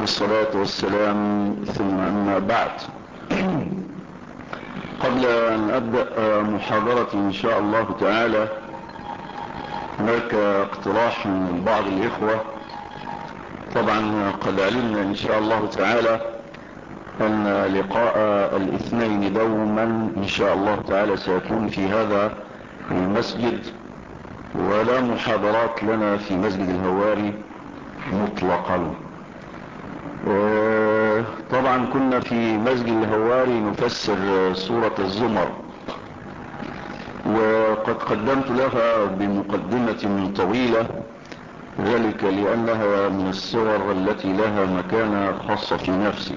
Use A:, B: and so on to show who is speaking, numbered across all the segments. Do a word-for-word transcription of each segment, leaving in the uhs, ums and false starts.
A: والصلاة والسلام ثم أما بعد. قبل أن أبدأ محاضرتي إن شاء الله تعالى هناك اقتراح من بعض الإخوة. طبعا قد علمنا إن شاء الله تعالى أن لقاء الاثنين دوما إن شاء الله تعالى سيكون في هذا المسجد، ولا محاضرات لنا في مسجد الهواري مطلقا. طبعا كنا في مسجد الهواري نفسر سورة الزمر، وقد قدمت لها بمقدمة طويلة، ذلك لأنها من السور التي لها مكانة خاصة في نفسي.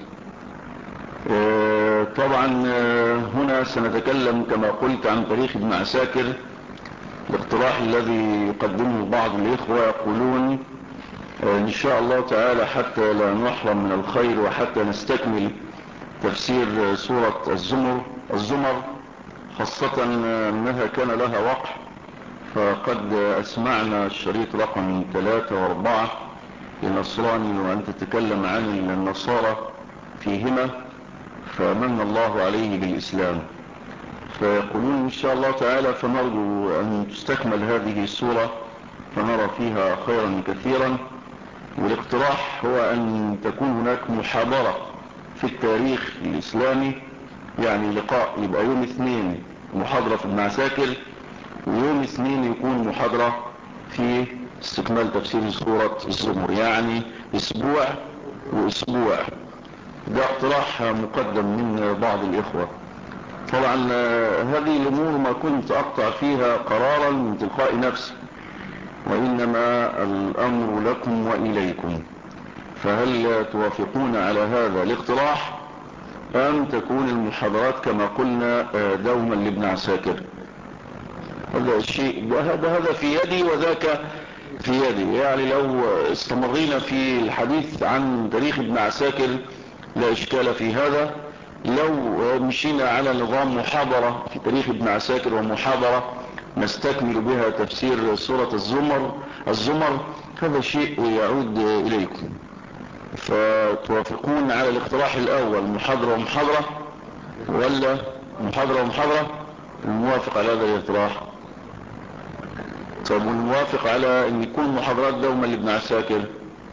A: طبعا هنا سنتكلم كما قلت عن تاريخ ابن عساكر. الاقتراح الذي يقدمه بعض الإخوة يقولون إن شاء الله تعالى حتى لا نحرم من الخير وحتى نستكمل تفسير سورة الزمر الزمر خاصة أنها كان لها وقع، فقد أسمعنا الشريط رقم ثلاثة واربعة لنصراني وأن تتكلم عن النصارى فيهما فمن الله عليه بالإسلام، فيقولون إن شاء الله تعالى فنرجو أن تستكمل هذه السورة فنرى فيها خيرا كثيرا. والاقتراح هو أن تكون هناك محاضرة في التاريخ الإسلامي، يعني لقاء يبقى يوم اثنين محاضرة في ابن عساكر، ويوم اثنين يكون محاضرة في استكمال تفسير سورة الزمر، يعني اسبوع واسبوع. ده اقتراح مقدم من بعض الإخوة. طبعا هذه الأمور ما كنت أقطع فيها قرارا من تلقاء نفسي، وإنما الأمر لكم وإليكم، فهل توافقون على هذا الاقتراح أم تكون المحاضرات كما قلنا دوما لابن عساكر؟ هذا الشيء هذا هذا في يدي وذاك في يدي. يعني لو استمرينا في الحديث عن تاريخ ابن عساكر لا إشكال في هذا. لو مشينا على نظام محاضرة في تاريخ ابن عساكر ومحاضرة نستكمل بها تفسير سورة الزمر الزمر هذا شيء يعود إليكم. فتوافقون على الاقتراح الأول محاضرة ومحاضرة، ولا محاضرة ومحاضرة؟ الموافق على هذا الاقتراح؟ طيب والموافق على أن يكون محاضرات دوما لابن عساكر؟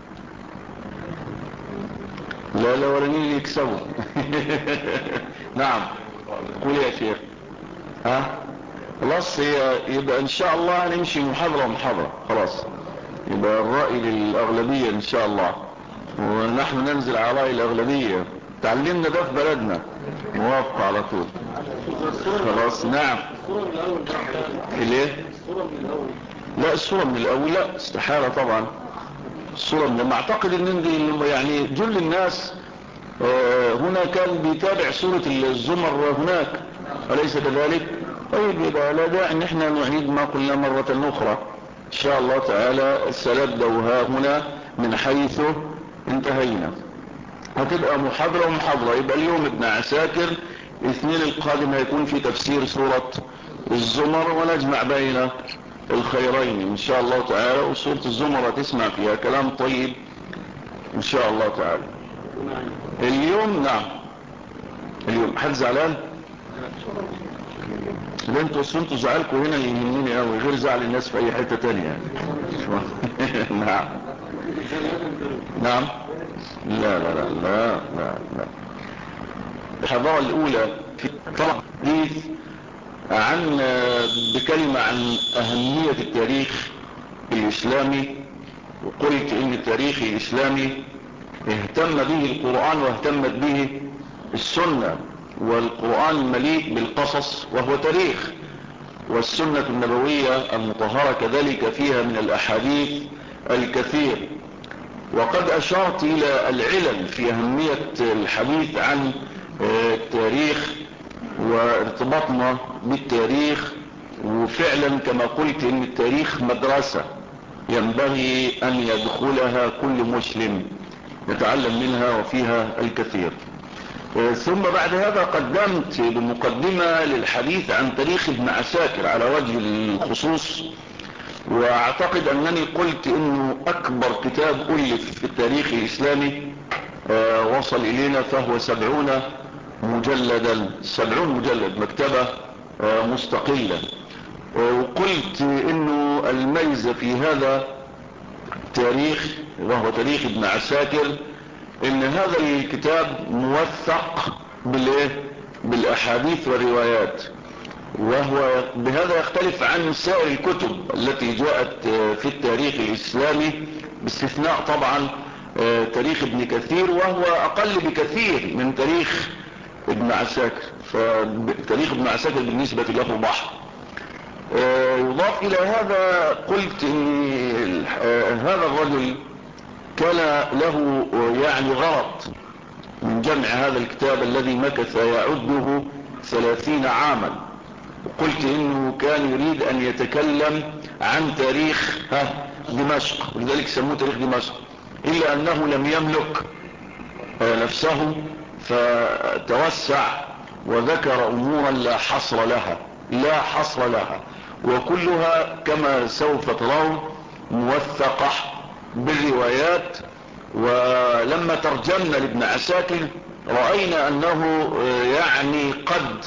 A: لا لا ورنين يكسبوا. نعم قول يا شيخ. ها خلاص يبقى ان شاء الله هنمشي محاضرة ومحاضرة، خلاص يبقى الرأي للأغلبية ان شاء الله، ونحن ننزل على رأي الأغلبية. تعلمنا ده في بلدنا، موافق على طول. خلاص نعم. ليه؟ لا السورة من الأول لا استحالة طبعا. السورة من ما اعتقد ان يعني جل الناس هنا كان بيتابع سورة الزمر هناك، أليس كذلك؟ طيب يبقى لا داعي ان احنا نعيد ما قلنا مرة اخرى. ان شاء الله تعالى سنبدأ هنا من حيث انتهينا. هتبقى محاضرة ومحاضرة. يبقى اليوم ابن عساكر، الاثنين القادم هيكون في تفسير سورة الزمر، ونجمع بين الخيرين ان شاء الله تعالى. وسورة الزمر هتسمع فيها كلام طيب ان شاء الله تعالى. اليوم نعم اليوم حد زعلان؟ لا انتوا انتوا زعلكوا هنا يهمني قوي، غير زعل الناس في اي حتة تانية يعني. نعم نعم لا لا لا لا لا لا. الحضارة الاولى في طرح حديث عن بكلمة عن اهمية التاريخ الاسلامي، وقلت ان التاريخ الاسلامي اهتم به القرآن واهتمت به السنة، والقرآن مليء بالقصص وهو تاريخ، والسنة النبوية المطهرة كذلك فيها من الأحاديث الكثير. وقد أشرت إلى العلل في أهمية الحديث عن التاريخ وارتباطنا بالتاريخ، وفعلا كما قلت إن التاريخ مدرسة ينبغي أن يدخلها كل مسلم يتعلم منها وفيها الكثير. ثم بعد هذا قدمت بمقدمة للحديث عن تاريخ ابن عساكر على وجه الخصوص، واعتقد انني قلت انه اكبر كتاب الف في التاريخ الاسلامي آه وصل إلينا، فهو سبعون مجلدا، سبعون مجلد، مكتبة آه مستقلة. آه وقلت إنه الميزة في هذا التاريخ، وهو تاريخ ابن عساكر، إن هذا الكتاب موثق بالإيه؟ بالأحاديث والروايات، وهو بهذا يختلف عن سائر الكتب التي جاءت في التاريخ الإسلامي، باستثناء طبعا تاريخ ابن كثير، وهو أقل بكثير من تاريخ ابن عساكر. فتاريخ ابن عساكر بالنسبة له بحر. يضاف إلى هذا، قلت إن هذا الرجل كان له يعني غرض من جمع هذا الكتاب الذي مكث يعده ثلاثين عاما. قلت انه كان يريد ان يتكلم عن تاريخ دمشق، ولذلك سموه تاريخ دمشق، الا انه لم يملك نفسه فتوسع وذكر امورا لا حصر لها، لا حصر لها، وكلها كما سوف ترون موثقة بالروايات. ولما ترجمنا لابن عساكر رأينا انه يعني قد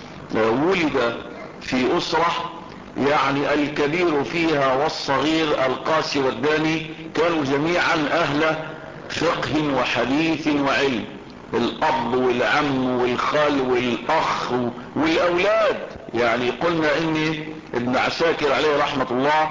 A: ولد في أسرة يعني الكبير فيها والصغير القاسي والداني كانوا جميعا أهل فقه وحديث وعلم، الأب والعم والخال والأخ والأولاد. يعني قلنا إن ابن عساكر عليه رحمة الله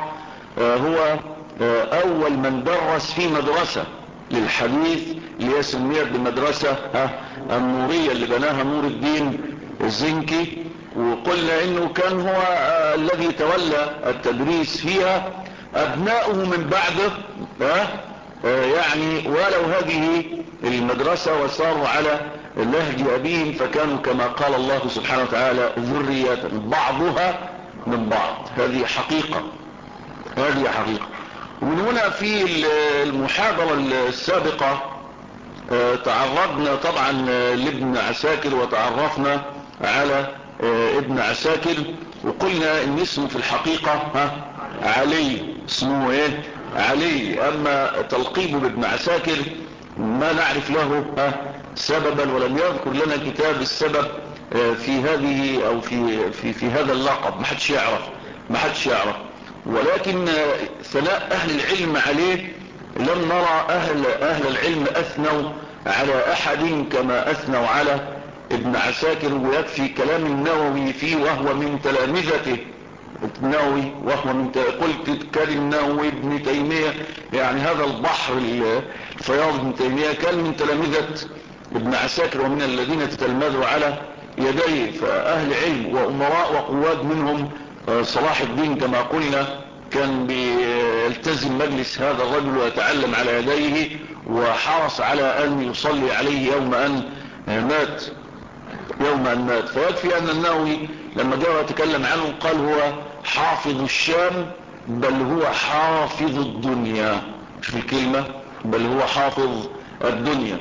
A: هو أول من درس في مدرسة للحديث اللي هي سميت بمدرسة النورية اللي بناها نور الدين الزنكي، وقلنا انه كان هو آه الذي تولى التدريس فيها، ابناؤه من بعده آه آه يعني ولو هذه المدرسة وصاروا على نهج ابيهم، فكانوا كما قال الله سبحانه وتعالى ذرية بعضها من بعض. هذه حقيقة، هذه حقيقة. ومن هنا في المحاضرة السابقة آه تعرضنا طبعا لابن عساكر وتعرفنا على ابن عساكر، وقلنا ان اسمه في الحقيقة ها علي، اسمه ايه؟ علي. اما تلقيبه بابن عساكر ما نعرف له ها سببا، ولم يذكر لنا كتاب السبب في هذه او في في في هذا اللقب، ما حدش يعرف، ما حدش يعرف. ولكن ثناء اهل العلم عليه لم نرى اهل اهل العلم اثنوا على احد كما اثنوا على ابن عساكر. ويكفي كلام النووي فيه وهو من تلامذته، النووي وهو من قلت كان النووي ابن تيمية، يعني هذا البحر الفياض ابن تيمية كان من تلامذة ابن عساكر ومن الذين تتلمذوا على يديه. فأهل علم وأمراء وقواد منهم صلاح الدين كما قلنا كان بيلتزم مجلس هذا الرجل ويتعلم على يديه، وحرص على أن يصلي عليه يوم أن مات، يوم أن مات. فيكفي أن النووي لما جاء يتكلم عنه قال هو حافظ الشام بل هو حافظ الدنيا، شوف الكلمة، بل هو حافظ الدنيا.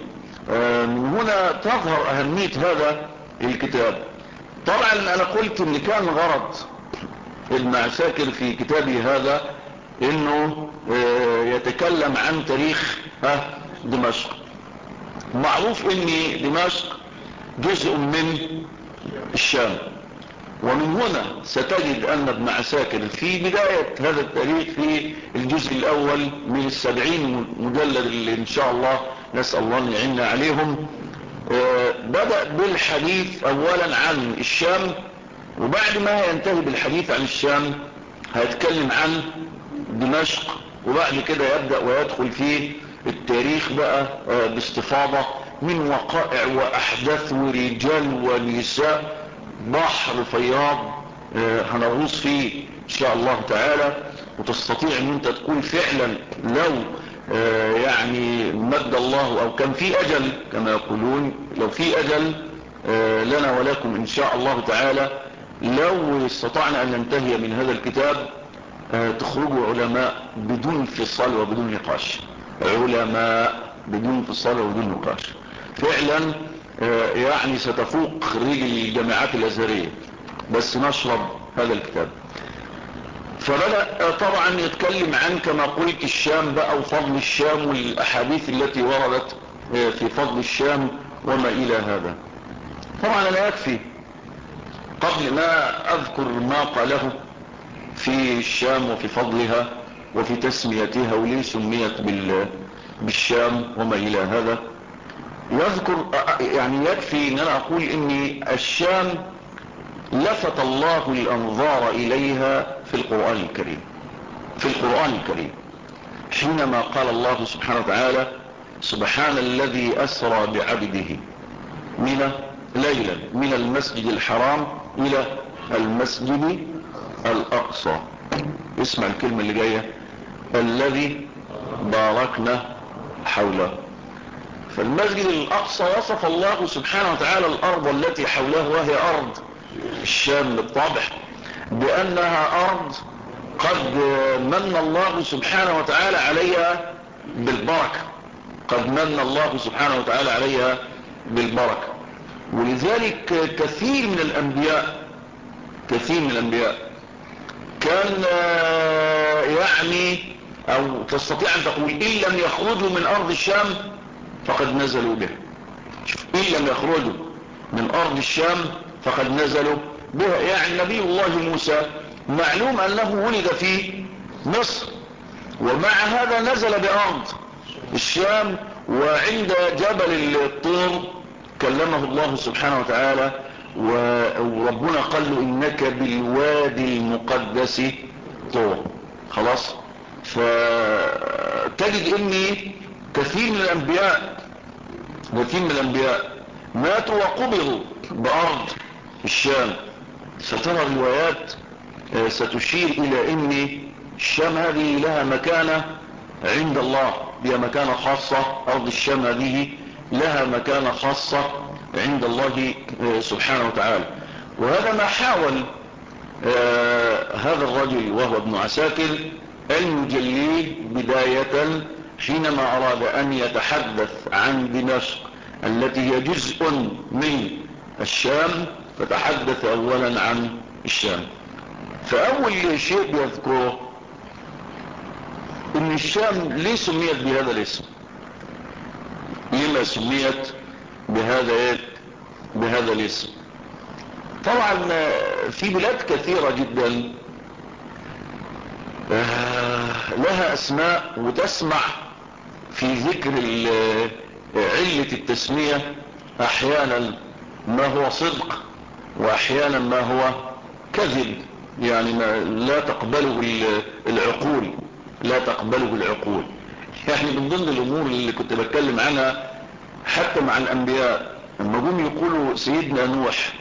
A: من هنا تظهر أهمية هذا الكتاب. طبعا أنا قلت ان كان غرض ابن عساكر في كتابه هذا انه يتكلم عن تاريخ دمشق. معروف ان دمشق جزء من الشام، ومن هنا ستجد ان ابن عساكر في بداية هذا التاريخ في الجزء الاول من السبعين مجلد اللي ان شاء الله نسأل الله ان يعيننا عليهم، بدأ بالحديث اولا عن الشام، وبعد ما ينتهي بالحديث عن الشام هيتكلم عن دمشق، وبعد كده يبدأ ويدخل في التاريخ بقى باستفاضة من وقائع واحداث ورجال ونساء، بحر فياض هنغوص فيه ان شاء الله تعالى. وتستطيع ان انت تكون فعلا لو يعني مد الله او كان في اجل كما يقولون، لو في اجل لنا ولكم ان شاء الله تعالى، لو استطعنا ان ننتهي من هذا الكتاب تخرجوا علماء بدون انفصال وبدون نقاش، علماء بدون انفصال وبدون نقاش فعلا. يعني ستفوق خريج الجامعات الازهرية بس نشرب هذا الكتاب. فبدأ طبعا يتكلم عن كما قلت الشام بقى وفضل الشام والاحاديث التي وردت في فضل الشام وما إلى هذا. طبعا لا يكفي قبل ما أذكر ما قاله في الشام وفي فضلها وفي تسميتها وليه سميت بالشام وما إلى هذا، يذكر يعني يكفي ان انا اقول ان الشام لفت الله الانظار اليها في القرآن الكريم في القرآن الكريم حينما قال الله سبحانه وتعالى: سبحان الذي أسرى بعبده من ليلا من المسجد الحرام إلى المسجد الأقصى. اسمع الكلمة اللي جاية: الذي باركنا حوله. فالمسجد الأقصى وصف الله سبحانه وتعالى الأرض التي حوله، وهي أرض الشام بالطبع، بأنها أرض قد من الله سبحانه وتعالى عليها بالبركة قد من الله سبحانه وتعالى عليها بالبركة. ولذلك كثير من الأنبياء كثير من الأنبياء كان يعني أو تستطيع أن تقول إن لم يخرجوا من أرض الشام فقد نزلوا بها. إن لم يخرجوا من أرض الشام فقد نزلوا بها. يعني نبي الله موسى معلوم أنه ولد في مصر، ومع هذا نزل بأرض الشام، وعند جبل الطور كلمه الله سبحانه وتعالى وربنا قال له: إنك بالوادي المقدس طور. خلاص. فتجد إني كثير من الأنبياء كثير من الأنبياء ماتوا وقبضوا بأرض الشام. سترى روايات ستشير إلى أن الشام هذه لها مكانة عند الله، لها مكانة خاصة. أرض الشام هذه لها مكانة خاصة عند الله سبحانه وتعالى. وهذا ما حاول آه هذا الرجل وهو ابن عساكر أن يجليه بداية حينما أراد أن يتحدث عن دمشق التي هي جزء من الشام، فتحدث أولا عن الشام. فأول شيء بيذكره إن الشام ليه سميت بهذا الاسم، لما سميت بهذا بهذا الاسم. طبعا في بلاد كثيرة جدا لها أسماء، وتسمع في ذكر علة التسمية أحيانا ما هو صدق وأحيانا ما هو كذب، يعني ما لا تقبله العقول لا تقبله العقول. يعني من ضمن الأمور اللي كنت بتكلم عنها حتى مع الأنبياء لما جم يقولوا سيدنا نوح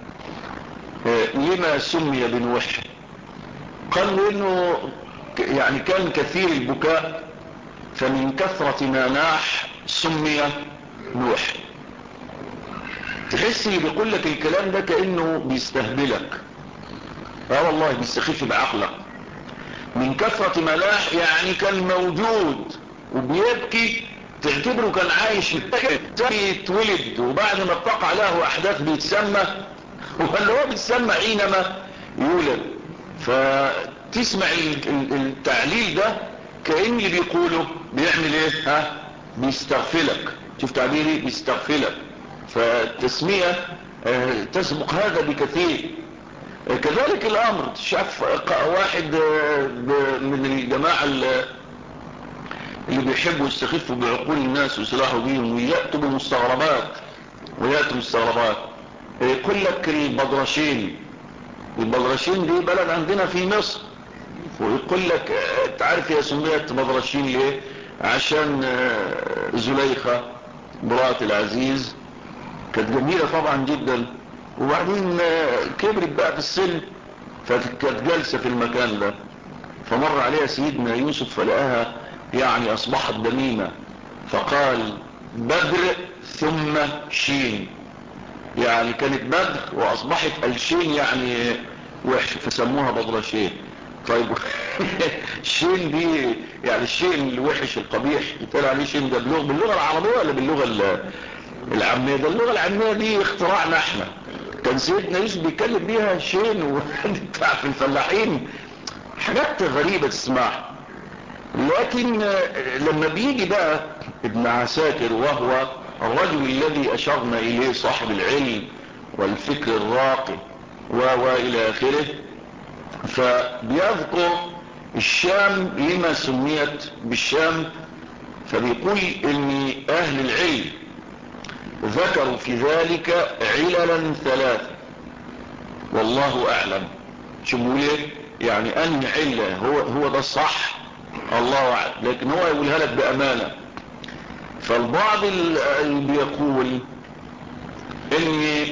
A: لما سمي بنوح، قالوا إنه يعني كان كثير البكاء فمن كثرة ما ناح سمي نوح. تحس اللي بيقول لك الكلام ده كأنه بيستهبلك. اه والله بيستخف بعقلك. من كثرة ما ناح يعني كان موجود وبيبكي، تعتبره كان عايش يتولد وبعد ما بتقع له احداث بيتسمى، ولا هو بيتسمى حينما يولد. فتسمع التعليل ده كأن اللي بيقوله بيعمل ايه؟ ها بيستغفلك. شوف تعبيري، بيستغفلك. فالتسمية تسبق هذا بكثير. كذلك الامر شاف واحد من الجماعة اللي بيحبوا يستخفوا بعقول الناس ويصلحوا بيهم ويأتوا بمستغربات ويأتوا مستغربات. يقول لك البدرشين البدرشين دي بلد عندنا في مصر، ويقول لك تعرف يا سميت بدرشين ليه؟ عشان زليخة امرأة العزيز كانت جميلة طبعا جدا، وبعدين كبرت بقى في السن فكانت جالسة في المكان ده، فمر عليها سيدنا يوسف فلقاها يعني اصبحت دميمة، فقال بدر ثم شين، يعني كانت بدر واصبحت الشين يعني وحش فسموها بدرشين. طيب الشين دي يعني الشين الوحش القبيح يتقال عليه شين، ده باللغة العربية ولا باللغة العامية؟ ده اللغة العامية دي اختراعنا احنا، كان سيدنا يوسف بيتكلم بيها شين وبتاع في الفلاحين، حاجات غريبة تسمعها. لكن لما بيجي بقى ابن عساكر وهو الرجل الذي اشرنا اليه صاحب العلم والفكر الراقي والى اخره، فبيذكر الشام لما سميت بالشام، فبيقول ان اهل العلم ذكروا في ذلك عللا ثلاثة والله اعلم. شو بيقول ايه؟ يعني ان علة هو هو ده الصح الله اعلم، لكن هو يقولها لك بامانة. فالبعض اللي بيقول ان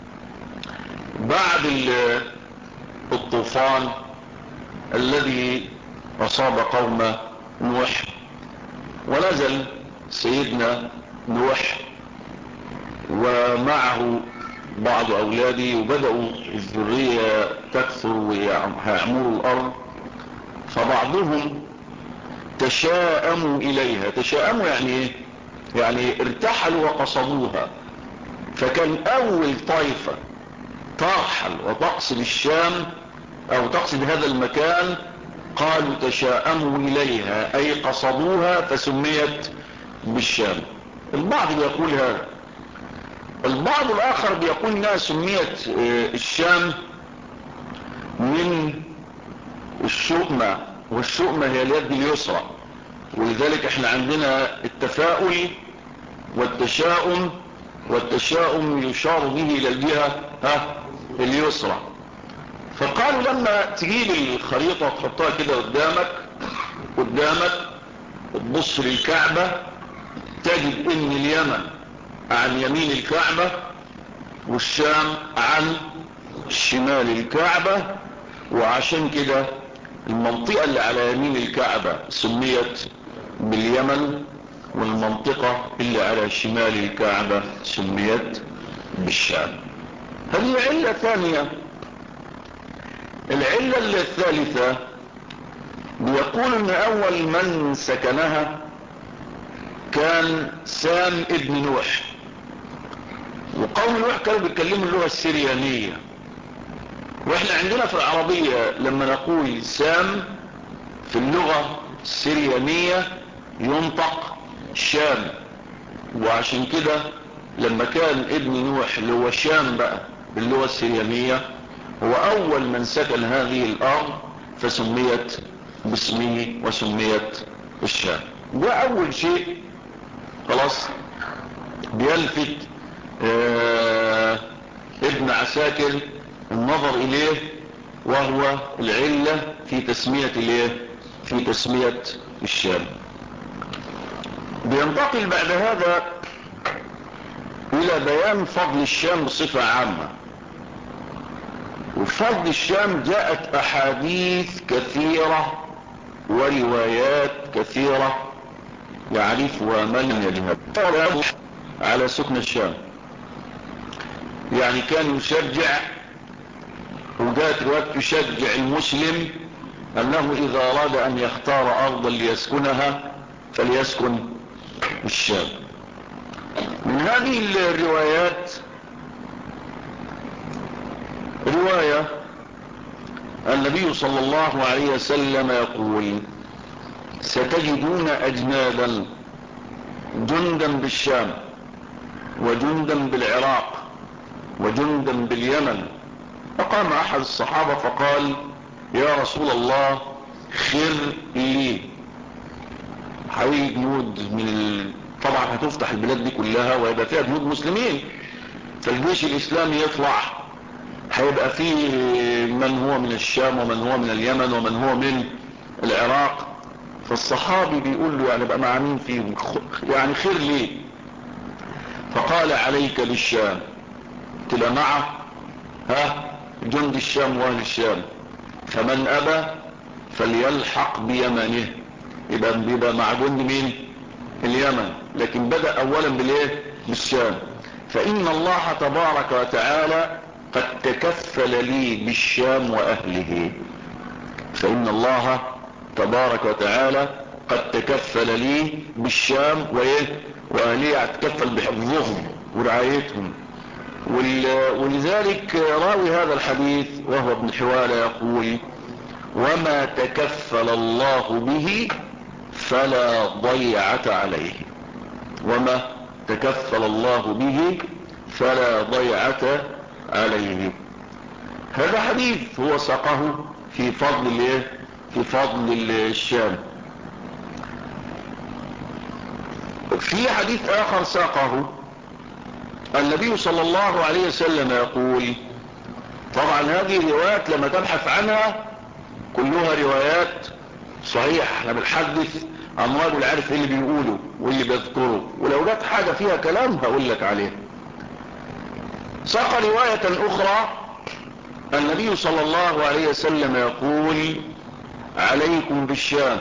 A: بعد الطوفان الذي اصاب قوم نوح ونزل سيدنا نوح ومعه بعض اولاده وبدأوا الذرية تكثر ويعمروا الارض، فبعضهم تشاءموا اليها. تشاءموا يعني ايه؟ يعني ارتحلوا وقصدوها. فكان اول طائفة ترحل وتقصد الشام او تقصد هذا المكان قالوا تشاءموا اليها اي قصدوها فسميت بالشام. البعض بيقول هذا. البعض الاخر بيقول انها سميت الشام من الشؤمة، والشؤمة هي اليد اليسرى، ولذلك احنا عندنا التفاؤل والتشاؤم، والتشاؤم يشار به الى الجهة ها اليسرى. فقالوا لما تجيب الخريطة وتحطها كده قدامك قدامك تبص للكعبة تجد ان اليمن عن يمين الكعبة والشام عن شمال الكعبة، وعشان كده المنطقة اللي على يمين الكعبة سميت باليمن، والمنطقة اللي على شمال الكعبة سميت بالشام. هذه علة ثانية. العلة الثالثة بيقول ان اول من سكنها كان سام ابن نوح، وقوم نوح كانوا بيتكلموا اللغة السريانية. واحنا عندنا في العربية لما نقول سام في اللغة السريانية ينطق شام، وعشان كده لما كان ابن نوح اللي هو شام بقى باللغة السريانية هو اول من سكن هذه الارض فسميت باسمه وسميت الشام. ده اول شيء خلاص بيلفت آه ابن عساكر النظر اليه، وهو العلة في تسمية الايه في تسمية الشام. بينتقل بعد هذا الى بيان فضل الشام بصفة عامة. وفضل الشام جاءت احاديث كثيرة وروايات كثيرة يعرفها من يجهل على سكن الشام. يعني كان يشجع، وجاءت روايات تشجع المسلم انه اذا اراد ان يختار ارضا ليسكنها فليسكن الشام. من هذه الروايات رواية النبي صلى الله عليه وسلم يقول ستجدون اجنادا جندا بالشام وجندا بالعراق وجندا باليمن. فقام احد الصحابة فقال يا رسول الله خير لي. حي جنود من ال... طبعا هتفتح البلاد دي كلها ويبقى فيها جنود مسلمين، فالجيش الاسلامي يطلع هيبقى فيه من هو من الشام ومن هو من اليمن ومن هو من العراق. فالصحابي بيقول له يعني بقى مع مين فيهم يعني خير لي؟ فقال عليك بالشام. تبقى معه ها جند الشام واهل الشام، فمن ابى فليلحق بيمنه. يبقى بيبقى مع جند مين؟ اليمن، لكن بدأ اولا بالايه؟ بالشام. فان الله تبارك وتعالى قد تكفل لي بالشام واهله. فان الله تبارك وتعالى قد تكفل لي بالشام وايه واهليه، تكفل بحفظهم ورعايتهم. ولذلك راوي هذا الحديث وهو ابن حوالة يقول وما تكفل الله به فلا ضيعة عليه، وما تكفل الله به فلا ضيعة عليه. هذا حديث هو ساقه في فضل الايه في فضل الشام. في حديث آخر ساقه النبي صلى الله عليه وسلم يقول، طبعا هذه الروايات لما تبحث عنها كلها روايات صحيحة، احنا بنحدث عن رجل عارف ايه اللي بيقوله واللي بيذكره، ولو جت حاجة فيها كلام هقول لك عليها. ساق رواية أخرى النبي صلى الله عليه وسلم يقول: عليكم بالشام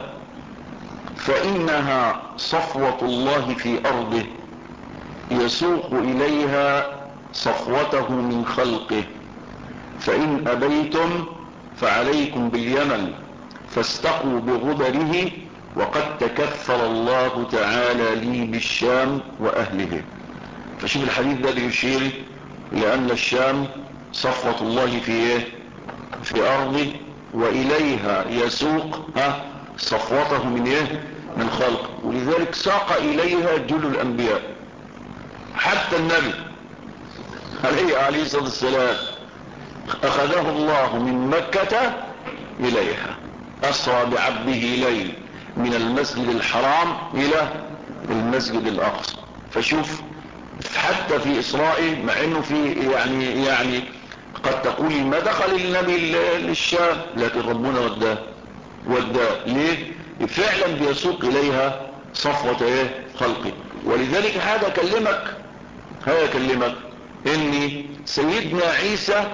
A: فإنها صفوة الله في أرضه يسوق إليها صفوته من خلقه، فإن أبيتم فعليكم باليمن فاستقوا بغبره وقد تكفل الله تعالى لي بالشام وأهله. فشوف الحديث ده بيشير لأن الشام صفوة الله في إيه؟ في أرضه، وإليها يسوق ها صفوته من إيه؟ من خلقه، ولذلك ساق إليها جل الأنبياء. حتى النبي عليه عليه الصلاة والسلام أخذه الله من مكة إليها، أسرى بعبده ليل من المسجد الحرام إلى المسجد الأقصى. فشوف حتى في إسرائيل، مع أنه في يعني يعني قد تقول ما دخل النبي للشام، لكن ربنا وداه وداه ليه؟ فعلا بيسوق إليها صفوة إيه؟ خلقه. ولذلك هذا كلمك هذا كلمك إن سيدنا عيسى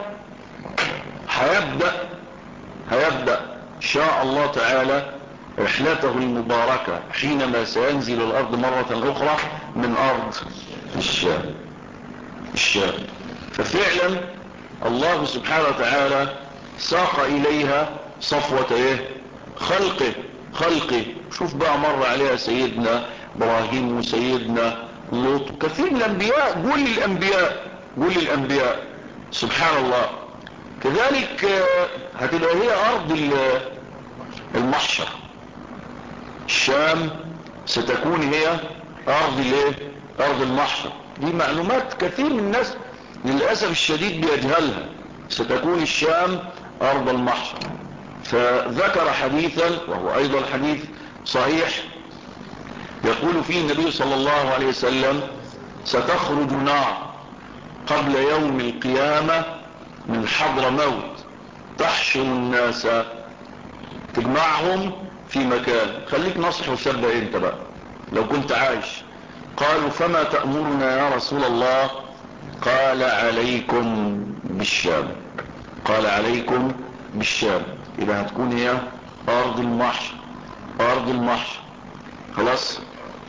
A: هيبدأ هيبدأ إن شاء الله تعالى رحلته المباركة حينما سينزل الأرض مرة أخرى من أرض الشام الشام ففعلا الله سبحانه وتعالى ساق إليها صفوة إيه؟ خلقه خلقه شوف بقى مر عليها سيدنا إبراهيم وسيدنا لوط، كثير من الأنبياء، كل الأنبياء كل الأنبياء سبحان الله. كذلك هتبقى هي أرض المحشر، الشام ستكون هي أرض الايه؟ أرض المحشر. دي معلومات كثير من الناس للأسف الشديد بيجهلها. ستكون الشام أرض المحشر. فذكر حديثا وهو أيضا حديث صحيح يقول فيه النبي صلى الله عليه وسلم: ستخرج نار قبل يوم القيامة من حضر موت تحشر الناس، تجمعهم في مكان. خليك نصح وسبق انت بقى لو كنت عايش. قالوا: فما تأمرنا يا رسول الله؟ قال: عليكم بالشام. قال: عليكم بالشام. إذا هتكون هي أرض المحشر أرض المحشر خلاص.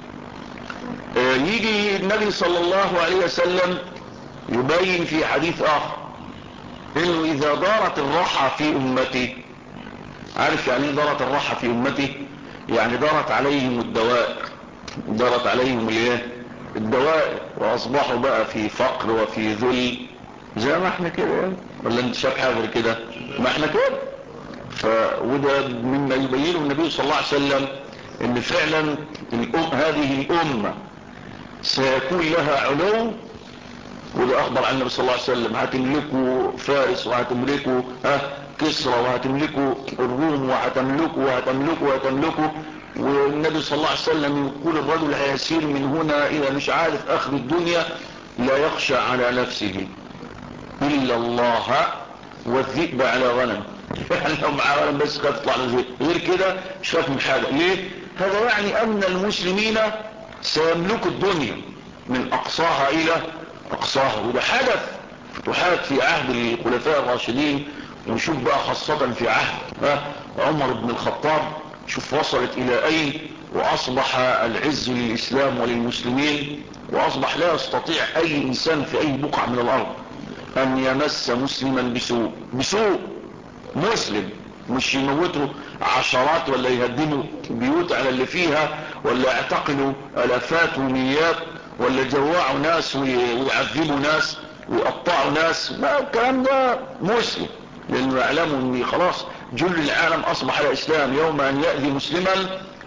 A: آه يجي النبي صلى الله عليه وسلم يبين في حديث آخر إنه إذا دارت الرحى في أمتي، عارف يعني ايه دارت الرحى في أمتي؟ يعني دارت عليهم الدوائر، دارت عليهم الايه؟ الدوائر، واصبحوا بقى في فقر وفي ذل زي ما احنا كده، ولا انت شايف حاجه كده؟ ما احنا كده. ف وده مما يبينه النبي صلى الله عليه وسلم ان فعلا الأم هذه الامه سيكون لها علو. وده اخبر عن النبي صلى الله عليه وسلم: هتملكوا فارس وهتملكوا ها كسرى وهتملكوا الروم وهتملكوا وهتملكوا وهتملكوا. والنبي صلى الله عليه وسلم يقول: الرجل هيسير من هنا الى مش عارف اخر الدنيا لا يخشى على نفسه الا الله والذئب على غنم. يعني لو معاه غنم بس خاف يطلع له، غير كده مش خاف من حاجه. ليه؟ هذا يعني ان المسلمين سيملكوا الدنيا من اقصاها الى اقصاها. وده حدث فتوحات في عهد الخلفاء الراشدين، ونشوف بقى خاصة في عهد عمر بن الخطاب شوف وصلت الى اين، واصبح العز للاسلام وللمسلمين، واصبح لا يستطيع اي انسان في اي بقعة من الارض ان يمس مسلما بسوء بسوء مسلم، مش يموتوا عشرات ولا يهدموا بيوت على اللي فيها ولا يعتقلوا الافات وميات ولا يجوعوا ناس ويعذبوا ناس ويقطعوا ناس. ما الكلام ده مسلم، لانه يعلموا ان خلاص جل العالم اصبح الاسلام. يوم ان يأذي مسلما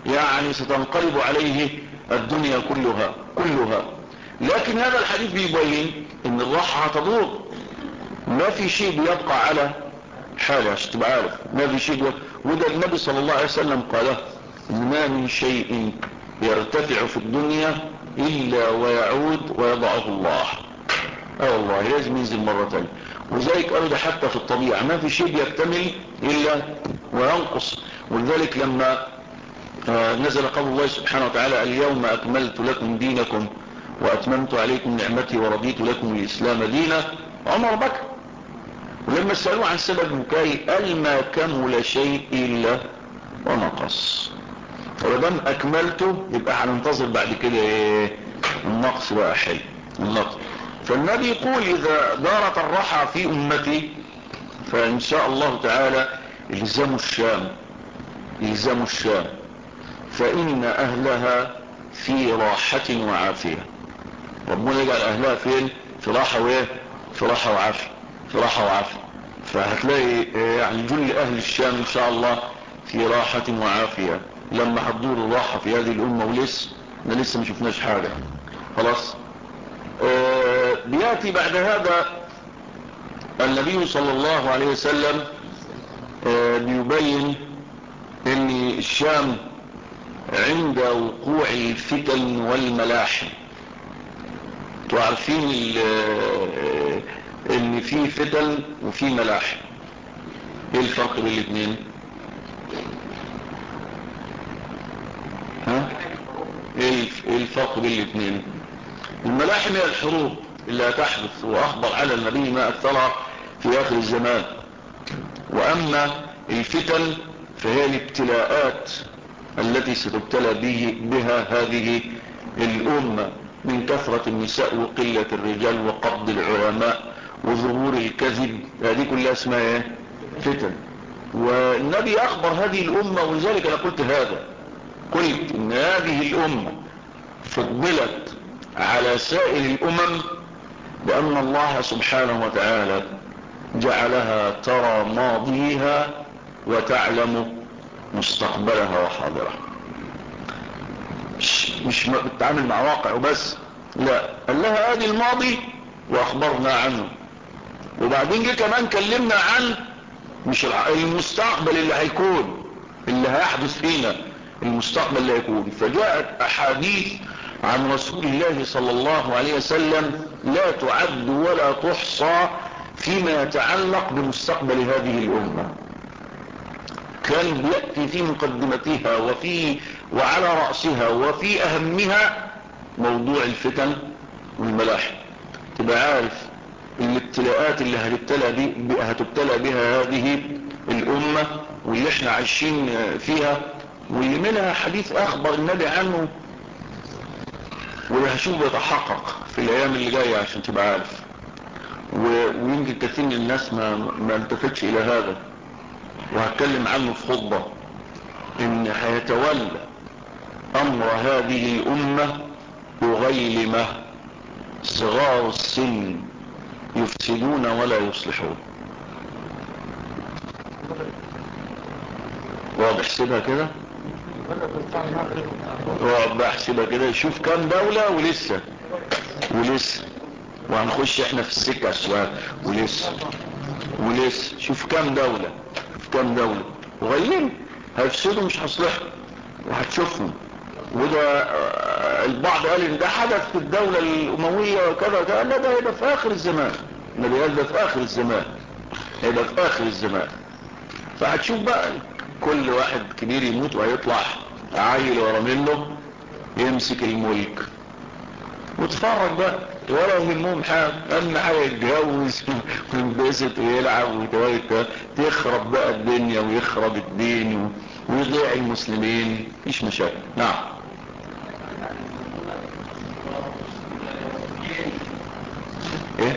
A: يعني ستنقلب عليه الدنيا كلها كلها. لكن هذا الحديث بيبين ان الراحة هتدور، ما في شيء بيبقى على حاله، عشان تبقى عارف ما في شيء بيبقى. وده النبي صلى الله عليه وسلم قاله، ما من شيء يرتفع في الدنيا الا ويعود ويضعه الله. اه والله لازم ينزل مرة تانية. وذلك قالوا ده حتى في الطبيعة ما في شيء بيكتمل الا وينقص. ولذلك لما آه نزل قول الله سبحانه وتعالى اليوم اكملت لكم دينكم واتممت عليكم نعمتي ورضيت لكم الاسلام دينا، عمر بكى. ولما سألوه عن سبب بكائه قال ما كمل شيء الا ونقص. ودام اكملته يبقى هننتظر بعد كده ايه؟ النقص بقى حلو النقص. فالنبي يقول اذا دارت الرحى في امتي فان شاء الله تعالى الزموا الشام، الزموا الشام فان اهلها في راحة وعافية. ربنا يجعل اهلها فين؟ في راحة وايه؟ في راحة وعافية، في راحة وعافية. فهتلاقي يعني جل اهل الشام ان شاء الله في راحة وعافية لما هتدور الراحة في هذه الامة. ولسه احنا لسه ما شفناش حاجة خلاص. آه بياتي بعد هذا النبي صلى الله عليه وسلم آه بيبين ان الشام عند وقوع الفتن والملاحم. وعارفين ان في فتن وفي ملاحم، ايه الفرق بين الاثنين؟ ها ايه الفرق بين الاثنين؟ الملاحم هي الحروب اللي هتحدث، واخبر على النبي ما اكثرها في اخر الزمان. واما الفتن فهي الابتلاءات التي ستبتلى به بها هذه الامة من كثرة النساء وقلة الرجال وقبض العلماء وظهور الكذب، هذه كلها اسمها ايه؟ فتن. والنبي اخبر هذه الامة، ولذلك انا قلت هذا، قلت ان هذه الامة فضلت على سائر الامم لان الله سبحانه وتعالى جعلها ترى ماضيها وتعلم مستقبلها وحاضرها. مش, مش بتتعامل مع واقع وبس، لا، قال لها ادي الماضي واخبرنا عنه، وبعدين جه كمان كلمنا عن مش المستقبل اللي هيكون، اللي هيحدث فينا، المستقبل اللي هيكون. فجاءت احاديث عن رسول الله صلى الله عليه وسلم لا تعد ولا تحصى فيما يتعلق بمستقبل هذه الامة. كان بيأتي في مقدمتها وفي وعلى رأسها وفي اهمها موضوع الفتن والملاحم. تبقى عارف الابتلاءات اللي هتبتلى بي هتبتلى بها هذه الامة واللي احنا عايشين فيها، واللي منها حديث اخبر النبي عنه واللي هشوف يتحقق في الايام اللي جاية عشان تبقى عارف. ويمكن كثير من الناس ما ما التفتش الى هذا، وهتكلم عنه في خطبة، ان هيتولى امر هذه الامة أغيلمة صغار السن يفسدون ولا يصلحون. واضح احسبها كده، واضح احسبها كده، شوف كام دولة ولسه ولسه وهنخش احنا في السكة السؤال ولسه ولسه شوف كام دولة، شوف كام دولة وغيلين هيفسدوا مش هيصلحوا وهتشوفهم. وده البعض قال ان ده حدث في الدولة الاموية وكذا وكذا، لا ده هيبقى في اخر الزمان. النبي قال ده في اخر الزمان، هيبقى في اخر الزمان. فهتشوف بقى كل واحد كبير يموت وهيطلع عيل ورا منه يمسك الملك وتفرج بقى ولا يهمهم حاجه، اهم حاجه يتجوز وينبسط ويلعب ويتويت، تخرب بقى الدنيا ويخرب الدين ويضيع المسلمين، مفيش مشاكل. نعم. ايه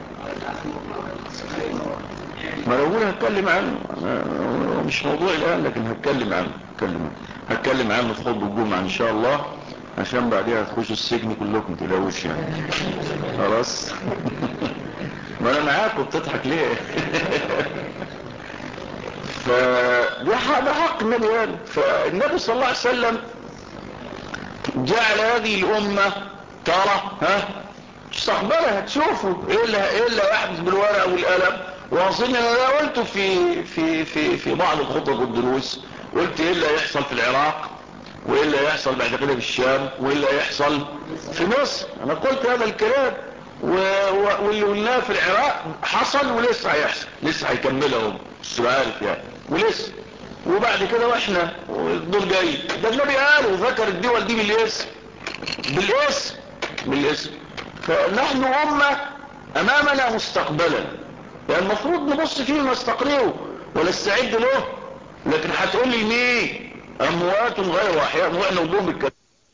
A: ما لو اقول هتكلم عنه، مش موضوع الان لكن هتكلم عنه، هتكلم هتكلم عنه في خطبة الجمعة ان شاء الله، عشان بعدها تخشوا السجن كلكم تلاقوش يعني. خلاص. ما انا معاكم بتضحك ليه؟ فده حق النبي قال. فالنبي صلى الله عليه وسلم جعل هذه الامة ترى ها مستقبلها، تشوفوا ايه اللي ايه اللي هيحدث بالورقه والقلم. واظن انا قلت في في في في بعض الخطب والدروس، قلت ايه اللي هيحصل في العراق، وايه اللي هيحصل بعد كده في الشام، وايه اللي هيحصل في مصر. انا قلت هذا الكلام، واللي قلناه في العراق حصل ولسه هيحصل، لسه هيكملهم السؤال يعني ولسه. وبعد كده واحنا دول جاي، ده النبي قال وذكر الدول دي بالاسم بالاسم بالاسم. فنحن امه امامنا مستقبلا، يعني المفروض نبص فيه ونستقرئه ونستعد له. لكن هتقول لي مين؟ اموات غير احياء، واحنا نقوم بالكلام.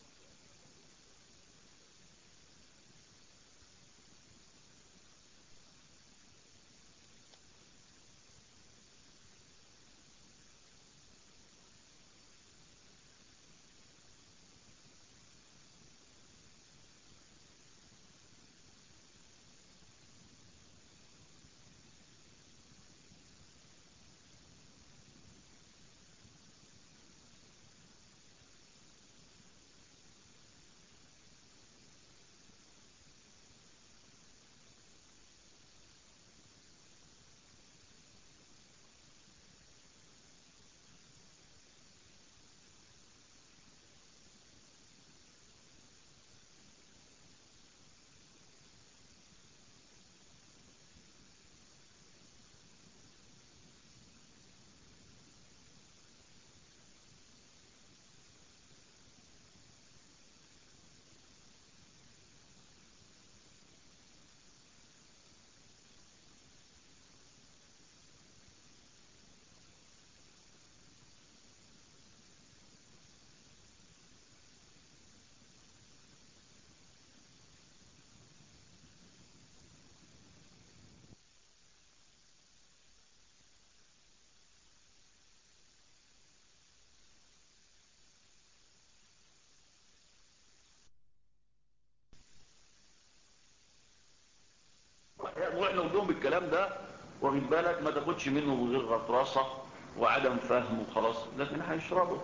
A: واحنا نقوم بالكلام ده، واخد بالك، ما تاخدش منه من غير غطرسه وعدم فهم وخلاص، لكن هيشربه.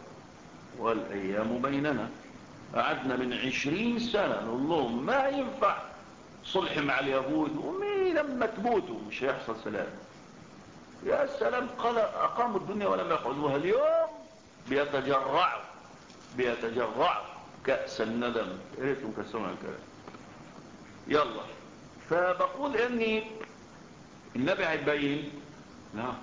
A: والايام بيننا، قعدنا من عشرين سنة نقول لهم ما ينفع صلح مع اليهود، ومين لما تموتوا مش هيحصل سلام. يا سلام، قال اقاموا الدنيا ولم يقعدوها. اليوم بيتجرعوا بيتجرعوا كأس الندم. يا ريتهم كسروا الكلام. يلا، فبقول اني النبي هيبين. نعم.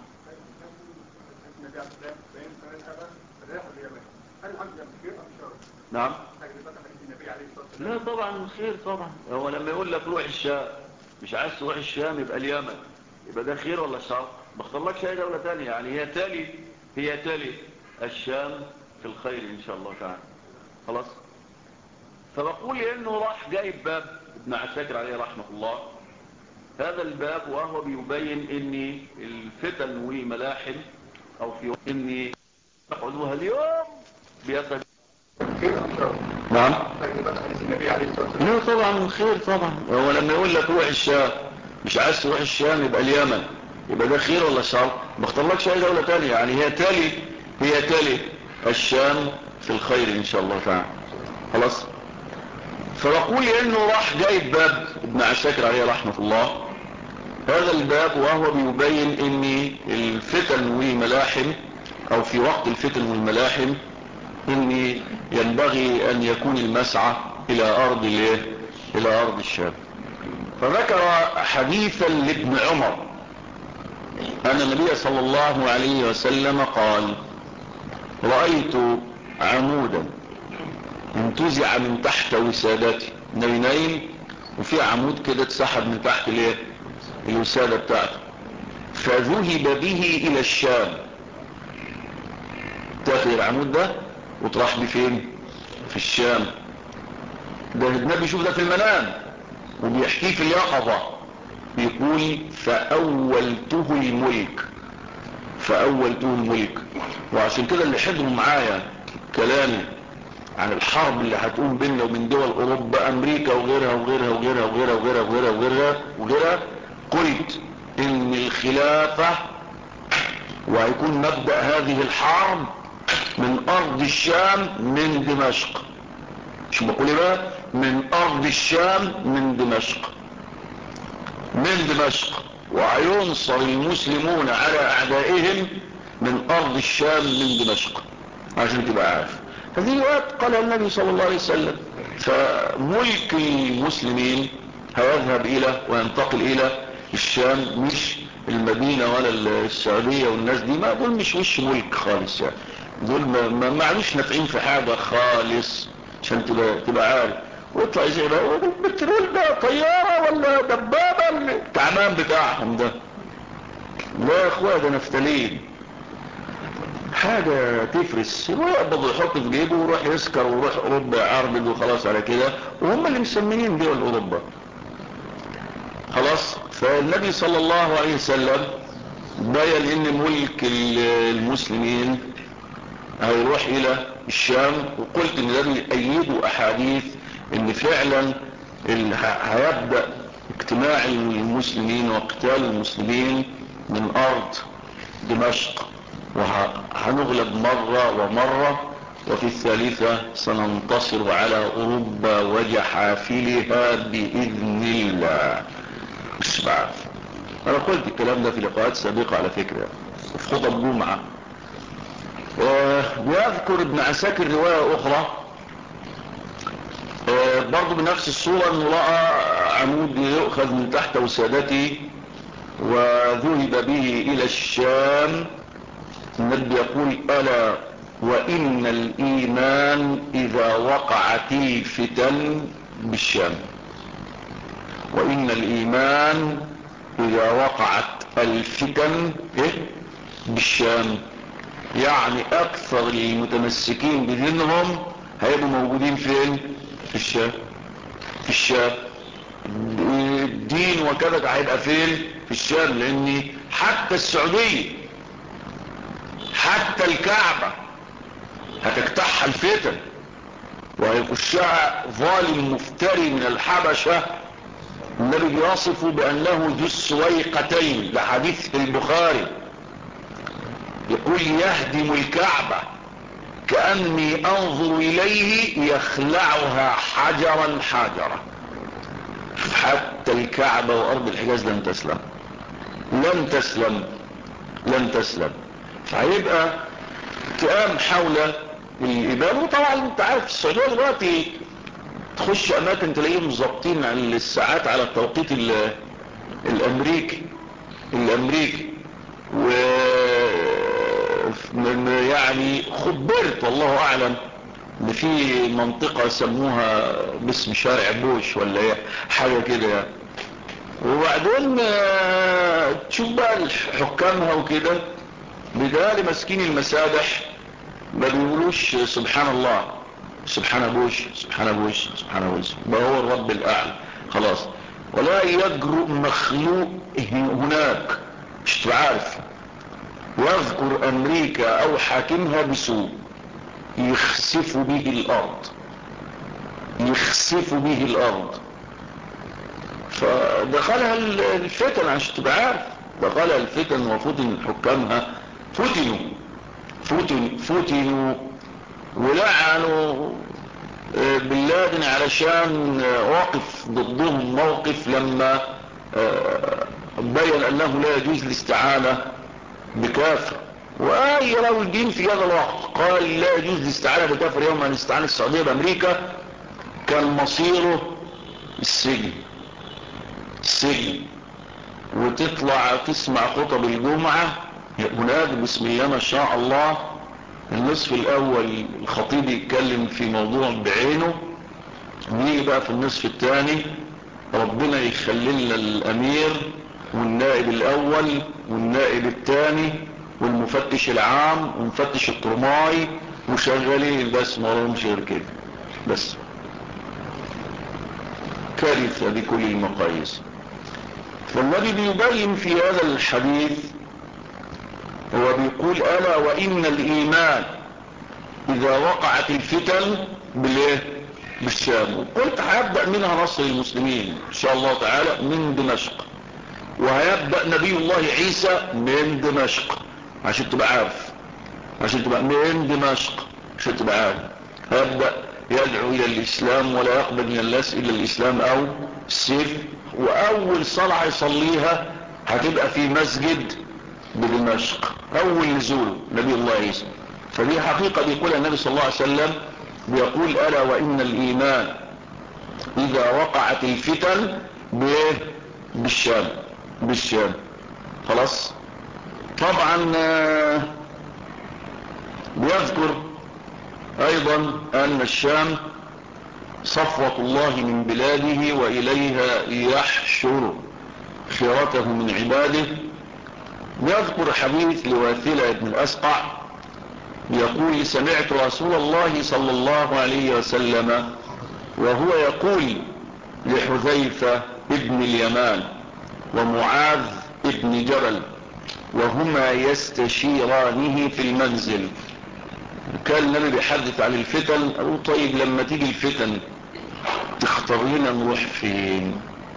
A: نعم. لا طبعا خير طبعا. هو لما يقول لك روح الشام، مش عايز تروح الشام يبقى اليمن، يبقى ده خير ولا شر؟ ما اختارلكش اي دولة تانية، يعني هي تالي هي تالي الشام في الخير ان شاء الله تعالى. خلاص. فبقول انه راح جايب باب ابن عساكر عليه رحمة الله، هذا الباب وهو بيبين ان الفتن وملاحم او في اني يقعدوها اليوم بيتجرعوا. نعم. لا طبعا خير طبعا. هو لما يقول لك روح الشام، مش عايز تروح الشام يبقى اليمن، يبقى ده خير ولا شر؟ ما اختارلكش اي دولة تانية، يعني هي تالي هي تالي الشام في الخير ان شاء الله تعالى. خلاص. فبقول انه راح جايب باب ابن عساكر عليه رحمة الله، هذا الباب وهو بيبين ان الفتن والملاحم او في وقت الفتن والملاحم ان ينبغي ان يكون المسعى الى ارض الايه الى ارض الشام. فذكر حديثا لابن عمر ان النبي صلى الله عليه وسلم قال: رأيت عمودا انتزع من تحت وسادتي. النبي نايم وفي عمود كده اتسحب من تحت الايه الوسادة بتاعته، فذهب به الى الشام. تاخد العمود ده وتراح بيه فين؟ في الشام. ده النبي يشوف ده في المنام وبيحكيه في اليقظة، بيقول: فأولته الملك فأولته الملك. وعشان كده اللي حضروا معايا كلامي عن الحرب اللي هتقوم بيننا وبين دول اوروبا، امريكا وغيرها وغيرها وغيرها وغيرها وغيرها وغيرها وغيرها وغيرها، قلت ان الخلافة وهيكون مبدأ هذه الحرب من ارض الشام من دمشق. شو بقول بقى؟ من ارض الشام من دمشق، من دمشق. وهينصر المسلمون على اعدائهم من ارض الشام من دمشق، عشان تبقى عارف. هذه الوقت قال النبي صلى الله عليه وسلم. فملك المسلمين هيذهب الى وينتقل الى الشام، مش المدينة ولا السعودية والناس دي، ما دول مش وش ملك خالص يعني، دول ما معلوش نافعين في حاجة خالص، عشان تبقى, تبقى عارف. ويطلع زي بقى البترول ده طيارة ولا دبابة التعبان بتاعهم ده؟ لا يا اخويا، ده نفتالين، حاجة تفرس. هو يقبض يحط في جيبه ويروح يسكر ويروح اوروبا يعربد وخلاص على كده، وهم اللي مسميين دول اوروبا خلاص. فالنبي صلى الله عليه وسلم بين ان ملك المسلمين هيروح الى الشام. وقلت ان ده بيأيدوا احاديث ان فعلا هيبدأ اجتماع المسلمين وقتال المسلمين من ارض دمشق، وهنغلب مرة ومرة، وفي الثالثة سننتصر على اوروبا وجحافلها باذن الله. مش بعرف، انا قلت الكلام ده في لقاءات سابقة على فكرة في خطب جمعة. ويذكر ابن عساكر رواية اخرى برضو بنفس الصورة، انه رأى عمود يؤخذ من تحت وسادته وذهب به الى الشام. النبي يقول: الا وان الايمان اذا وقعت الفتن بالشام، وان الايمان اذا وقعت الفتن بالشام، يعني اكثر المتمسكين بدينهم هيبقوا موجودين فين؟ في الشام. في الشام الدين وكذا هيبقى فين؟ في الشام. لان حتى السعودية، حتى الكعبة هتجتاحها الفتن وهيخشها ظالم مفتري من الحبشة. النبي بيصفه بانه ذو السويقتين، لحديث البخاري يقول: يهدم الكعبة كأني انظر اليه يخلعها حجرا حجرا. حتى الكعبة وارض الحجاز لن تسلم، لن تسلم، لن تسلم. فهيبقى كلام حول الإبادة. وطبعا انت عارف السعودية دلوقتي تخش اماكن تلاقيهم ظابطين الساعات على التوقيت الامريكي الامريكي و يعني خبرت والله اعلم ان في منطقة سموها باسم شارع بوش ولا ايه حاجة كده يعني. وبعدين تشوف بقى حكامها وكده بدال مسكين المسابح ما بيقولوش سبحان الله، سبحان بوش، سبحان بوش، سبحان بوش، ما هو الرب الاعلى خلاص. ولا يجرؤ مخلوق هناك، مش تعرف، يذكر امريكا او حاكمها بسوء يخسف به الارض، يخسف به الارض. فدخلها الفتن عشان تبقى عارف، دخلها الفتن وفتن حكامها، فتنوا فتن فتنوا ولعنوا بن لادن علشان واقف ضدهم موقف لما بين انه لا يجوز الاستعانة بكافر. واي رجل دين في هذا الوقت قال لا يجوز الاستعانة بكافر يوم ان استعان السعودية بامريكا كان مصيره السجن، السجن. وتطلع تسمع خطب الجمعة هناك بسم الله ما شاء الله، النصف الاول الخطيب يتكلم في موضوع بعينه، نيجي بقى في النصف الثاني ربنا يخللنا الامير والنائب الاول والنائب الثاني والمفتش العام ومفتش الطرماي وشغالين بس ما لهمش غير كده بس. كارثة بكل المقاييس. فالنبي بيبين في هذا الحديث هو بيقول: الا وان الايمان اذا وقعت الفتن بالايه؟ بالشام. قلت هيبدأ منها نصر المسلمين ان شاء الله تعالى من دمشق، وهيبدأ نبي الله عيسى من دمشق، عشان تبقى عارف، عشان تبقى من دمشق عشان تبقى عارف. هيبدأ يدعو الى الاسلام ولا يقبل من الناس الا الاسلام او السيف. واول صلعة يصليها هتبقى في مسجد بدمشق، اول نزول نبي الله عيسى. فدي حقيقة بيقولها النبي صلى الله عليه وسلم، بيقول الا وان الايمان اذا وقعت الفتن بالشام بالشام. خلاص. طبعا بيذكر ايضا ان الشام صفوة الله من بلاده واليها يحشر خيرته من عباده. بيذكر حديث لواثلة بن الاسقع يقول سمعت رسول الله صلى الله عليه وسلم وهو يقول لحذيفة ابن اليمان ومعاذ ابن جبل وهما يستشيرانه في المنزل. كان النبي بيحدث عن الفتن، قالوا طيب لما تيجي الفتن تختار لنا نروح فين؟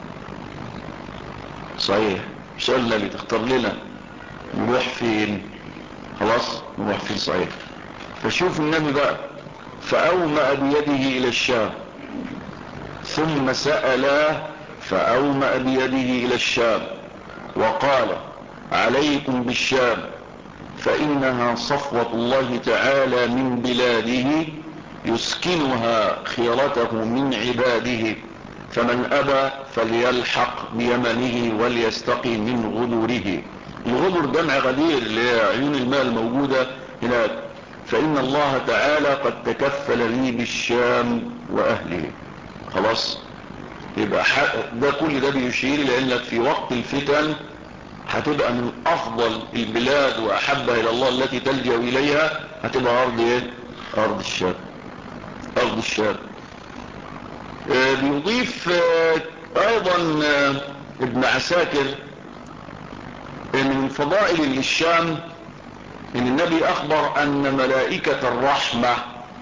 A: صحيح سؤال النبي، تختار لنا نروح فين؟ خلاص نروح فين صحيح. فشوف النبي بقى، فأومأ بيده إلى الشام ثم سأله فأومأ بيده إلى الشام وقال عليكم بالشام فإنها صفوة الله تعالى من بلاده يسكنها خيرته من عباده، فمن أبى فليلحق بيمنه وليستقي من غدوره. الغدر جمع غدير لعيون الماء الموجودة هناك. فإن الله تعالى قد تكفل لي بالشام وأهله. خلاص. يبقى ده كل ده بيشير لأنك في وقت الفتن هتبقى من افضل البلاد واحبها الى الله التي تلجأ اليها هتبقى ارض ايه؟ ارض الشام. ارض الشام. آه بيضيف آه ايضا آه ابن عساكر ان من فضائل الشام ان النبي اخبر ان ملائكة الرحمة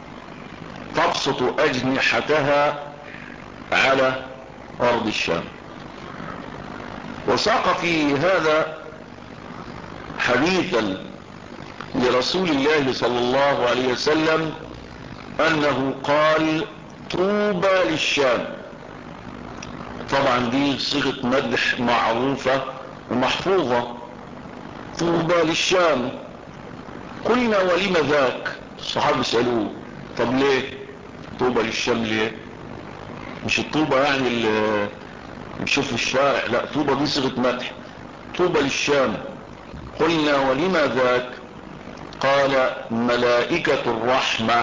A: تبسط اجنحتها على ارض الشام. وساق في هذا حديثا لرسول الله صلى الله عليه وسلم انه قال طوبى للشام. طبعا دي صيغة مدح معروفة ومحفوظة، طوبى للشام. قلنا ولم ذاك؟ الصحابة سألوه طب ليه طوبى للشام؟ ليه مش الطوبى يعني اللي نشوف في الشارع، لا طوبى دي صيغة مدح. طوبى للشام. قلنا ولم ذاك؟ قال ملائكة الرحمة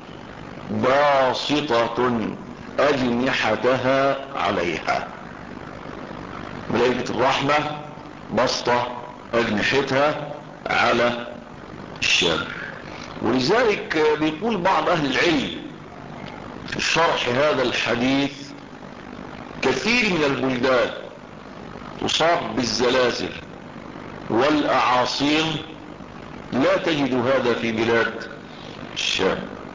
A: باسطة أجنحتها عليها. ملائكة الرحمة بسطة أجنحتها على الشام. ولذلك بيقول بعض أهل العلم في شرح هذا الحديث كثير من البلدان تصاب بالزلازل والأعاصير لا تجد هذا في بلاد الشام.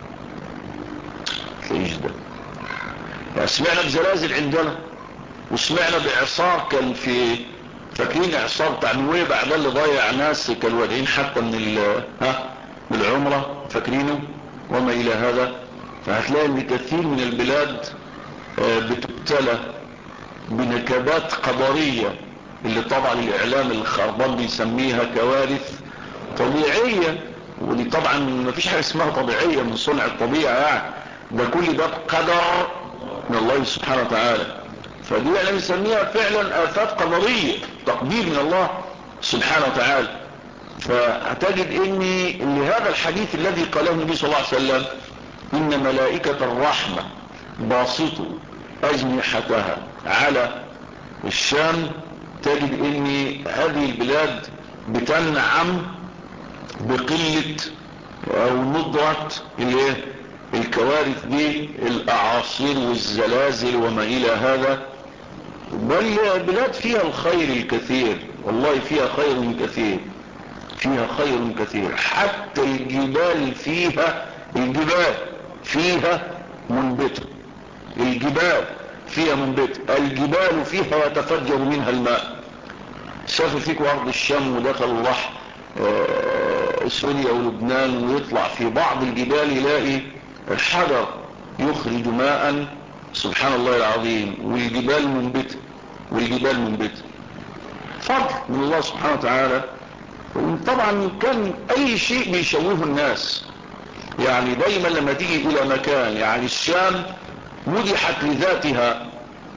A: تلاقيش ده. يعني سمعنا بزلازل عندنا وسمعنا بإعصار كان في، فاكرين إعصار بتاع نويبع ده اللي ضيع ناس كانوا واجعين حتى من ال ها من العمرة، فاكرينه وما إلى هذا. فهتلاقي ان كثير من البلاد بتبتلى بنكبات قدرية اللي طبعا الاعلام الخربان بيسميها كوارث طبيعية. ودي طبعا ما فيش حاجة اسمها طبيعية من صنع الطبيعة، يعني ده كل ده قدر من الله سبحانه وتعالى. فدي احنا بنسميها فعلا آفات قدرية، تقدير من الله سبحانه وتعالى. فهتجد ان لهذا الحديث الذي قاله النبي صلى الله عليه وسلم إن ملائكة الرحمة باسطوا أجنحتها على الشام، تجد ان هذه البلاد بتنعم بقلة او ندرة الكوارث دي، الاعاصير والزلازل وما الى هذا. بل بلاد فيها الخير الكثير، والله فيها خير كثير، فيها خير كثير. حتى الجبال فيها الجبال فيها منبتة، الجبال فيها منبتة، الجبال فيها يتفجر منها الماء. سافر فيكم ارض الشام ودخلوا راح سوريا ولبنان ويطلع في بعض الجبال يلاقي الحجر يخرج ماء، سبحان الله العظيم، والجبال منبتة والجبال منبتة، فضل من الله سبحانه وتعالى. طبعا كان اي شيء بيشوهه الناس، يعني دايما لما تيجي الى مكان، يعني الشام مدحت لذاتها،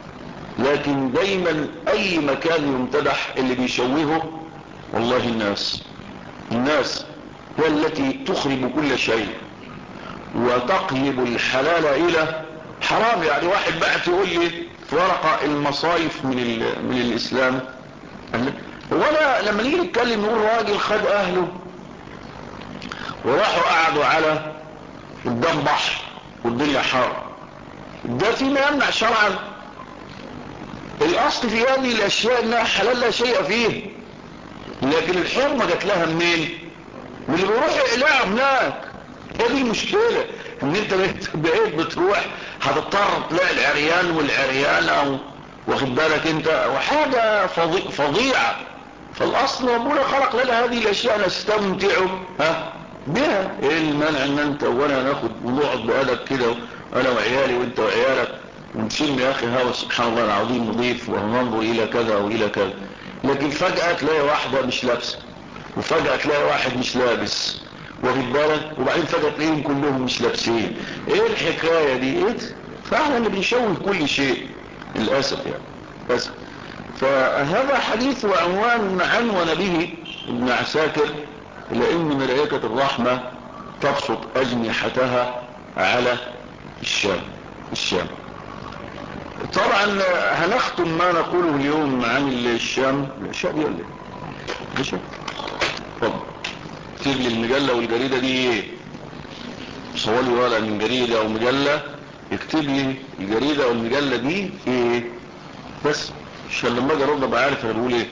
A: لكن دايما اي مكان يمتدح اللي بيشوهه والله الناس الناس هي التي تخرب كل شيء وتقلب الحلال الى حرام. يعني واحد بعت يقول لي في ورقة المصايف من, من الاسلام، وانا لما نيجي نتكلم نقول راجل خد اهله وراحوا قعدوا على قدام بحر والدنيا حار، ده فيما يمنع شرعا. الاصل في هذه الاشياء انها حلال لا شيء فيه، لكن الحرمه جت لها منين؟ من اللي بيروح يقلعوا هناك. هذه المشكله، ان انت بقيت بتروح هتضطر تلاقي العريان والعريانه واخد بالك انت، وحاجه فظيعه. فالاصل ربنا خلق لنا هذه الاشياء نستمتع ها بها. ايه المانع ان انت وانا ناخد ونقعد بأدب كده انا وعيالي وانت وعيالك ونشم يا اخي هوا سبحان الله العظيم نضيف وننظر الى كذا والى كذا، لكن فجأة تلاقي واحدة مش لابسة، وفجأة تلاقي واحد مش لابس واخد بالك، وبعدين فجأة تلاقيهم كلهم مش لابسين. ايه الحكاية دي؟ ايه فاحنا اللي بنشوه كل شيء للأسف يعني بس. فهذا حديث وعنوان عنون به ابن عساكر لأن ملائكة الرحمة تبسط أجنحتها على الشام الشام. طبعا هنختم ما نقوله اليوم عن الشام. الشام دي ولا ايه؟ الشام طب اكتب لي المجلة والجريدة دي ايه؟ صوري ولا من جريدة او مجلة، اكتب لي الجريدة او المجلة دي ايه بس، عشان لما اجي ارد ابقى عارف انا بقول ايه.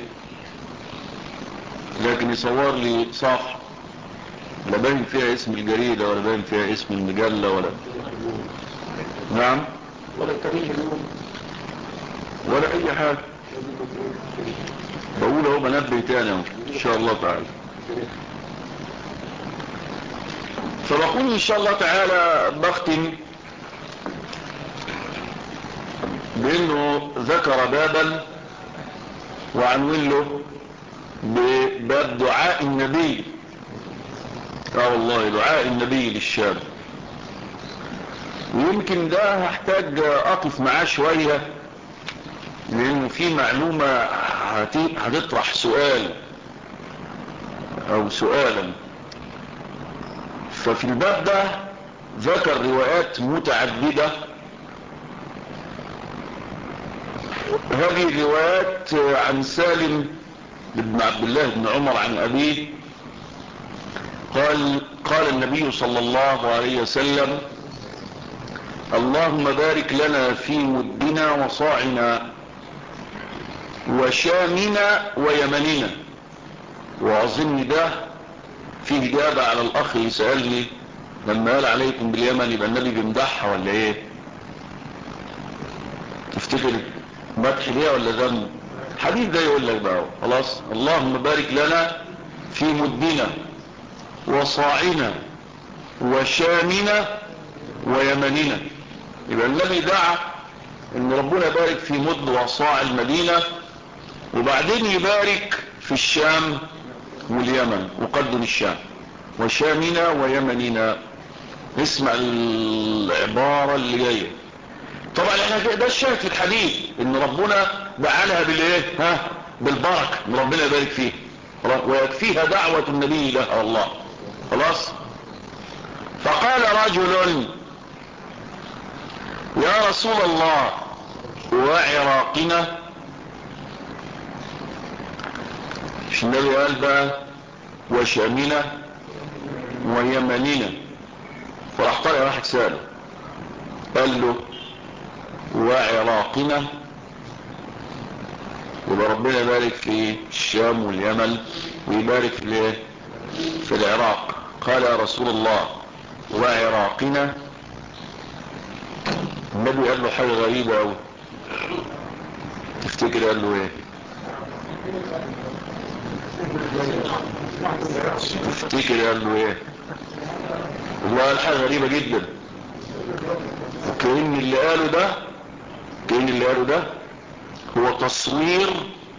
A: لكن يصور لي صفحة لا باين فيها اسم الجريدة ولا باين فيها اسم المجلة ولا نعم
B: ولا التاريخ
A: ولا اي حاجة. بقول اهو بنبه تاني اهو ان شاء الله تعالى. فبقول ان شاء الله تعالى بختم بانه ذكر بابا وعنون له بباب دعاء النبي. اه والله دعاء النبي للشام، ويمكن ده هحتاج اقف معاه شوية لانه في معلومة هتطرح سؤال او سؤالا. ففي الباب ده ذكر روايات متعددة. هذه الروايات عن سالم بن عبد الله بن عمر عن أبيه قال قال النبي صلى الله عليه وسلم اللهم بارك لنا في مدنا وصاعنا وشامنا ويمننا. وأظن ده في إجابة على الأخ اللي سألني لما قال عليكم باليمن يبقى النبي بيمدحها ولا إيه؟ تفتكر مدح ليه ولا ذنب؟ حديث ده يقول لك بقى خلاص اللهم بارك لنا في مدنا وصاعنا وشامنا ويمننا. يبقى النبي دعا ان ربنا يبارك في مد وصاع المدينة، وبعدين يبارك في الشام واليمن وقدم الشام وشامنا ويمننا. اسمع العبارة اللي جاية. طبعا احنا ده الشاهد في الحديث ان ربنا دعا لها بالايه ها بالبركة ان ربنا يبارك فيه ويكفيها دعوة النبي لها الله خلاص. فقال رجل يا رسول الله وعراقنا. مش النبي قال بقى وشامنا ويمننا؟ فراح طلع واحد سأله قال له وعراقنا، يبقى ربنا يبارك في الشام واليمن ويبارك في الايه في العراق. قال يا رسول الله وعراقنا. النبي قال له حاجة غريبة اوي. تفتكر قال له ايه؟ تفتكر قال له ايه؟ والله حاجة غريبة جدا. كأن اللي قاله ده كأن اللي قاله ده هو تصوير،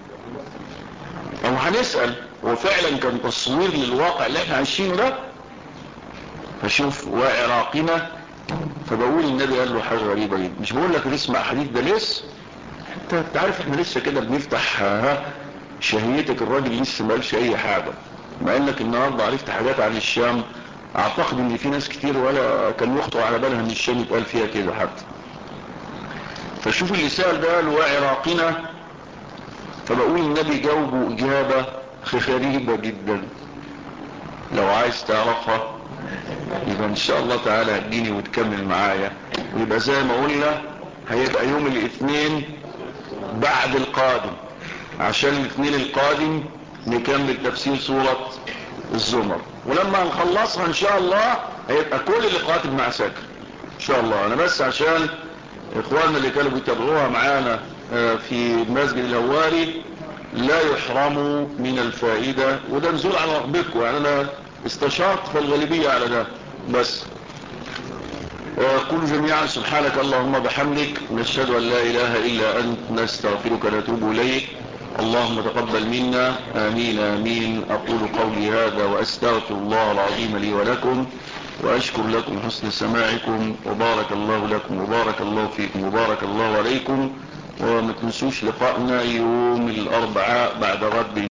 A: او هنسأل هو فعلا كان تصوير للواقع اللي احنا عايشينه ده. فشوف وعراقنا، فبقول النبي قال له حاجة غريبة جدا. مش بقول لك اسمع حديث ده لسه، انت عارف احنا لسه كده بنفتح ها شهيتك، الراجل لسه ما قالش اي حاجة، مع انك النهارده عرفت حاجات عن الشام. اعتقد ان في ناس كتير ولا كان يخطر على بالها ان الشام يتقال فيها كده حتى. فشوف اللي سأل ده قال وعراقنا، فبقول النبي جاوبه اجابة غريبة جدا. لو عايز تعرفها يبقى ان شاء الله تعالى هتجيني وتكمل معايا، ويبقى زي ما قلنا هيبقى يوم الاثنين بعد القادم، عشان الاثنين القادم نكمل تفسير سورة الزمر. ولما نخلصها ان شاء الله هيبقى كل اللقاءات ابن عساكر ان شاء الله. انا بس عشان اخواننا اللي كانوا بيتابعوها معانا في مسجد الهواري لا يحرموا من الفائدة، وده نزول على رغبتكم، يعني انا استشارت فالغالبية على ده بس. وقل جميعا سبحانك اللهم بحمدك، نشهد ان لا اله الا انت، نستغفرك ونتوب اليك. اللهم تقبل منا، امين امين. اقول قولي هذا واستغفر الله العظيم لي ولكم، واشكر لكم حسن سماعكم، وبارك الله لكم وبارك الله فيكم وبارك الله عليكم. وما تنسوش لقائنا يوم الاربعاء بعد غد.